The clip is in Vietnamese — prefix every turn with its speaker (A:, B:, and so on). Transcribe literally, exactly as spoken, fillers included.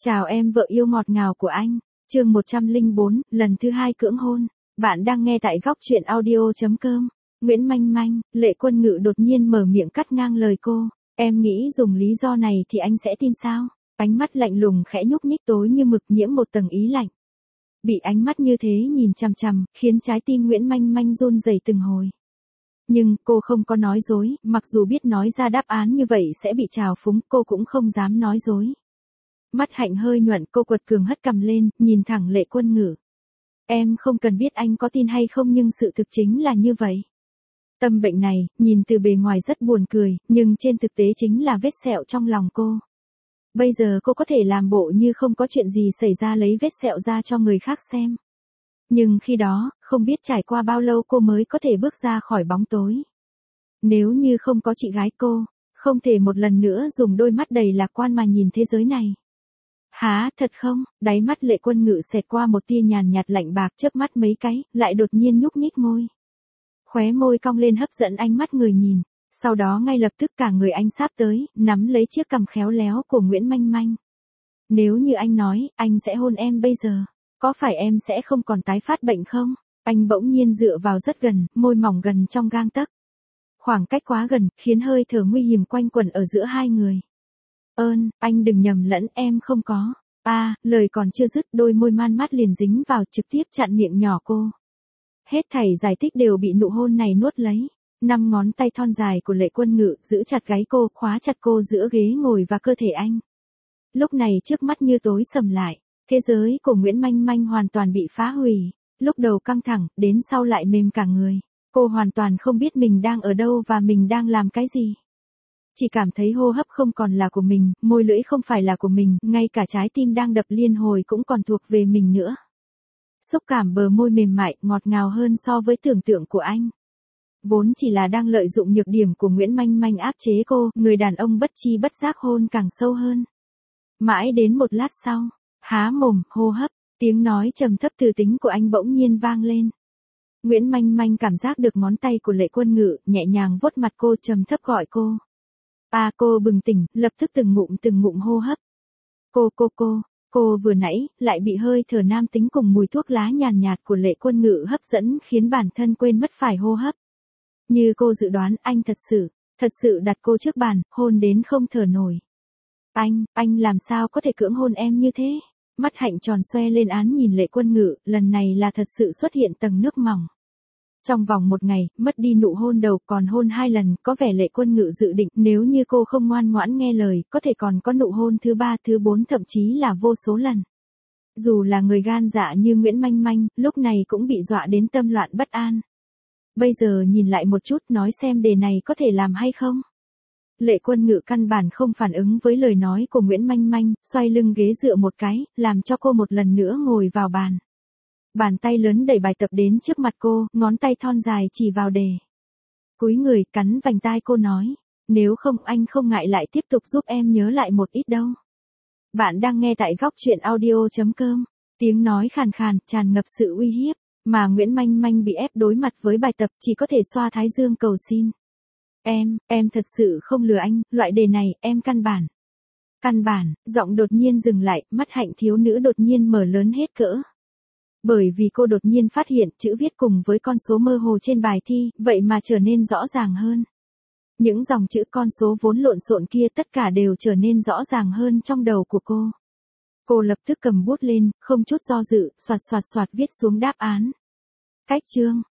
A: Chào em vợ yêu ngọt ngào của anh. Chương một trăm lẻ bốn, lần thứ hai cưỡng hôn. Bạn đang nghe tại góc truyện audio chấm com. Nguyễn Manh Manh, Lệ Quân Ngự đột nhiên mở miệng cắt ngang lời cô. Em nghĩ dùng lý do này thì anh sẽ tin sao? Ánh mắt lạnh lùng khẽ nhúc nhích tối như mực nhiễm một tầng ý lạnh. Bị ánh mắt như thế nhìn chằm chằm, khiến trái tim Nguyễn Manh Manh run rẩy từng hồi. Nhưng cô không có nói dối, mặc dù biết nói ra đáp án như vậy sẽ bị trào phúng, cô cũng không dám nói dối. Mắt Hạnh hơi nhuận, cô quật cường hất cằm lên, nhìn thẳng Lệ Quân Ngự. Em không cần biết anh có tin hay không nhưng sự thực chính là như vậy. Tâm bệnh này, nhìn từ bề ngoài rất buồn cười, nhưng trên thực tế chính là vết sẹo trong lòng cô. Bây giờ cô có thể làm bộ như không có chuyện gì xảy ra lấy vết sẹo ra cho người khác xem. Nhưng khi đó, không biết trải qua bao lâu cô mới có thể bước ra khỏi bóng tối. Nếu như không có chị gái cô, không thể một lần nữa dùng đôi mắt đầy lạc quan mà nhìn thế giới này. Hả, thật không? Đáy mắt Lệ Quân Ngự xẹt qua một tia nhàn nhạt lạnh bạc, chớp mắt mấy cái, lại đột nhiên nhúc nhích môi. Khóe môi cong lên hấp dẫn ánh mắt người nhìn, sau đó ngay lập tức cả người anh sáp tới, nắm lấy chiếc cằm khéo léo của Nguyễn Manh Manh. Nếu như anh nói, anh sẽ hôn em bây giờ, có phải em sẽ không còn tái phát bệnh không? Anh bỗng nhiên dựa vào rất gần, môi mỏng gần trong gang tấc. Khoảng cách quá gần, khiến hơi thở nguy hiểm quanh quẩn ở giữa hai người. Ơn, anh đừng nhầm lẫn, em không có. A, à, lời còn chưa dứt, đôi môi man mát liền dính vào, trực tiếp chặn miệng nhỏ cô. Hết thảy giải thích đều bị nụ hôn này nuốt lấy. Năm ngón tay thon dài của Lệ Quân Ngự giữ chặt gáy cô, khóa chặt cô giữa ghế ngồi và cơ thể anh. Lúc này trước mắt như tối sầm lại, thế giới của Nguyễn Manh Manh hoàn toàn bị phá hủy. Lúc đầu căng thẳng, đến sau lại mềm cả người. Cô hoàn toàn không biết mình đang ở đâu và mình đang làm cái gì. Chỉ cảm thấy hô hấp không còn là của mình, môi lưỡi không phải là của mình, ngay cả trái tim đang đập liên hồi cũng còn thuộc về mình nữa. Xúc cảm bờ môi mềm mại, ngọt ngào hơn so với tưởng tượng của anh. Vốn chỉ là đang lợi dụng nhược điểm của Nguyễn Manh Manh áp chế cô, người đàn ông bất chi bất giác hôn càng sâu hơn. Mãi đến một lát sau, há mồm, hô hấp, tiếng nói trầm thấp từ tính của anh bỗng nhiên vang lên. Nguyễn Manh Manh cảm giác được ngón tay của Lệ Quân Ngự, nhẹ nhàng vuốt mặt cô, trầm thấp gọi cô. À, cô bừng tỉnh, lập tức từng ngụm từng ngụm hô hấp. Cô cô cô, cô vừa nãy, lại bị hơi thở nam tính cùng mùi thuốc lá nhàn nhạt của Lệ Quân Ngự hấp dẫn khiến bản thân quên mất phải hô hấp. Như cô dự đoán, anh thật sự, thật sự đặt cô trước bàn, hôn đến không thở nổi. Anh, anh làm sao có thể cưỡng hôn em như thế? Mắt Hạnh tròn xoe lên án nhìn Lệ Quân Ngự, lần này là thật sự xuất hiện tầng nước mỏng. Trong vòng một ngày, mất đi nụ hôn đầu còn hôn hai lần, có vẻ Lệ Quân Ngự dự định nếu như cô không ngoan ngoãn nghe lời, có thể còn có nụ hôn thứ ba, thứ bốn thậm chí là vô số lần. Dù là người gan dạ như Nguyễn Manh Manh, lúc này cũng bị dọa đến tâm loạn bất an. Bây giờ nhìn lại một chút nói xem đề này có thể làm hay không? Lệ Quân Ngự căn bản không phản ứng với lời nói của Nguyễn Manh Manh, xoay lưng ghế dựa một cái, làm cho cô một lần nữa ngồi vào bàn. Bàn tay lớn đẩy bài tập đến trước mặt cô, ngón tay thon dài chỉ vào đề. Cúi người cắn vành tai cô nói, nếu không anh không ngại lại tiếp tục giúp em nhớ lại một ít đâu. Bạn đang nghe tại góc truyện audio chấm com, tiếng nói khàn khàn, tràn ngập sự uy hiếp, mà Nguyễn Manh Manh bị ép đối mặt với bài tập chỉ có thể xoa thái dương cầu xin. Em, em thật sự không lừa anh, loại đề này, em căn bản. Căn bản, giọng đột nhiên dừng lại, mắt Hạnh thiếu nữ đột nhiên mở lớn hết cỡ. Bởi vì cô đột nhiên phát hiện chữ viết cùng với con số mơ hồ trên bài thi, vậy mà trở nên rõ ràng hơn. Những dòng chữ con số vốn lộn xộn kia tất cả đều trở nên rõ ràng hơn trong đầu của cô. Cô lập tức cầm bút lên, không chút do dự, soạt soạt soạt viết xuống đáp án. Cách chương,